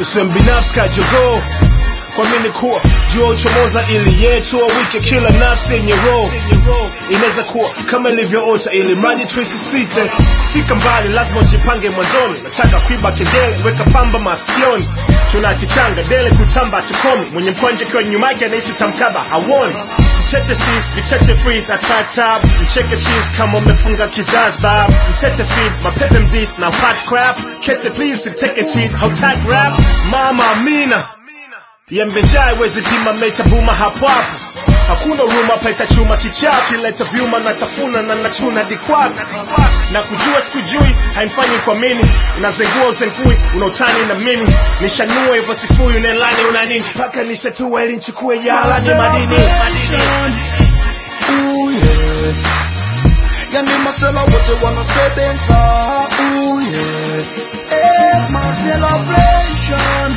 usiwe mbinafsi kajogoo kwa mini kuwa jua uchomoza ili yetu wike kila nafsi yenye roho. Inaweza kuwa kama ilivyoota ili mradi tuisisite fika mbali, lazima ujipange mwanzoni. Nataka kuiba kidele, weka pamba masikioni, tuna kichanga dele kutamba tukomi, mwenye mkwanje kwa nyuma yake anahisi tamkaba hawoni. Mtete sis, vicheche freeze, atatab mcheke cheese kama umefunga kizazi bab. Mtete feed, mapepe mdis na fat crap. Kete please, take cheat, how tight rap. Mama Amina Yembejai wezi pima mecha buma hapo hapo. Hakuna uruma paita chuma kichaa, kileta vyuma na tafuna na nachuna dikwako. Na kujua sikujui, haimfanyi kwa mini. Unazengua uzengui, unautani na mimi. Nishanua hivyo sifui, unelani unanini. Paka nishatua ili nchukue yala ni madini. Ooh yeah. Yani masela wote wanasebenza. Ooh yeah. Eh, my celebration.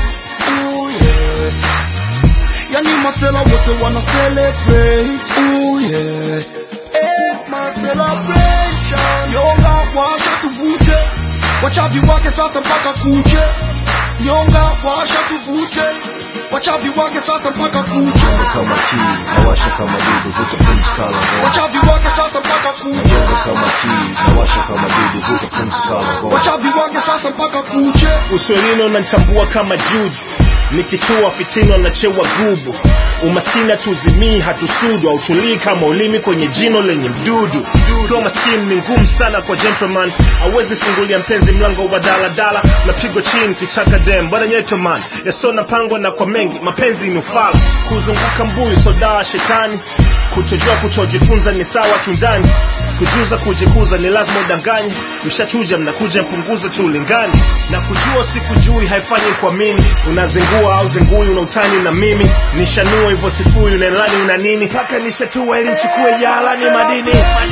Yani masela wote wana celebrate. Ooh yeah. Eh, my celebration. Nyonga washa tuvute, wachavi wake sasa mpaka kuche. Nyonga washa tuvute, wachavi wake sasa mpaka kuche. Nyonga kama kii, nawasha kama dudu, vuta pumzi kala ngo. Wachavi wake sasa mpaka kuche. Nyonga kama kii, nawasha kama dudu, vuta pumzi kala ngo. Wachavi wake sasa mpaka kuche. Uswelino unanitambua kama juju, nikichua fitino na chewa gubu. Umaskini hatuzimii hatusudu, hautulii kama ulimi kwenye jino lenye mdudu. Kwa maskini ni ngumu sana kwa gentleman, hawezi fungulia mpenzi mlango wa daladala. Napigwa chini kichaka dem, bwana nyeto man. Yasona pangwa na kwa mengi, mapenzi ni ufala. Kuzunguka mbuyu soda shetani, kutojua kutojifunza ni sawa kiundani. Kujuza kujikuza ni lazima udanganye, mshachuja mnakuja mpunguza tu ulingani. Na kujua sikujui haifanyi kwa mini, unazengua au zengui unautani na mimi. Nishanua hivyo sifui, unelani una nini. Paka nishatua ili nchukue yala ni madini.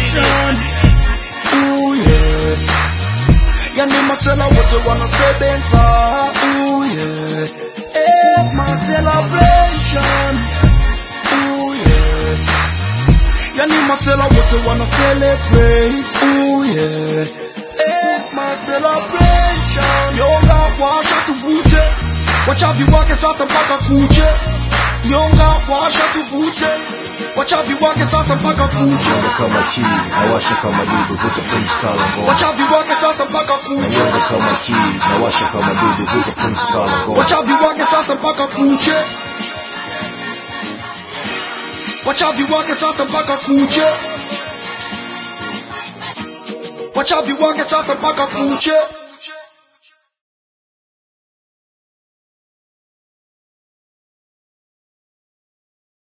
Ooh yeah. Yani masela wote wana sebenza. Ooh yeah. Eh, my celebration. Ooh yeah. Yani masela wote wana celebrate. Ooh yeah. Eh, my celebration. Nyonga washa tuvute, wachavi wake sasa mpaka kuche. Nyonga washa tuvute, wachavi wake sasa mpaka kuche. Nyonga kama kii, nawasha kama dudu, vuta pumzi kala ngo. Wachavi wake sasa mpaka kuche. Nyonga kama kii, nawasha kama dudu, vuta pumzi kala ngo. Wachavi wake sasa mpaka kuche. Wachavi wake sasa mpaka kuche. Wachavi wake sasa mpaka kuche.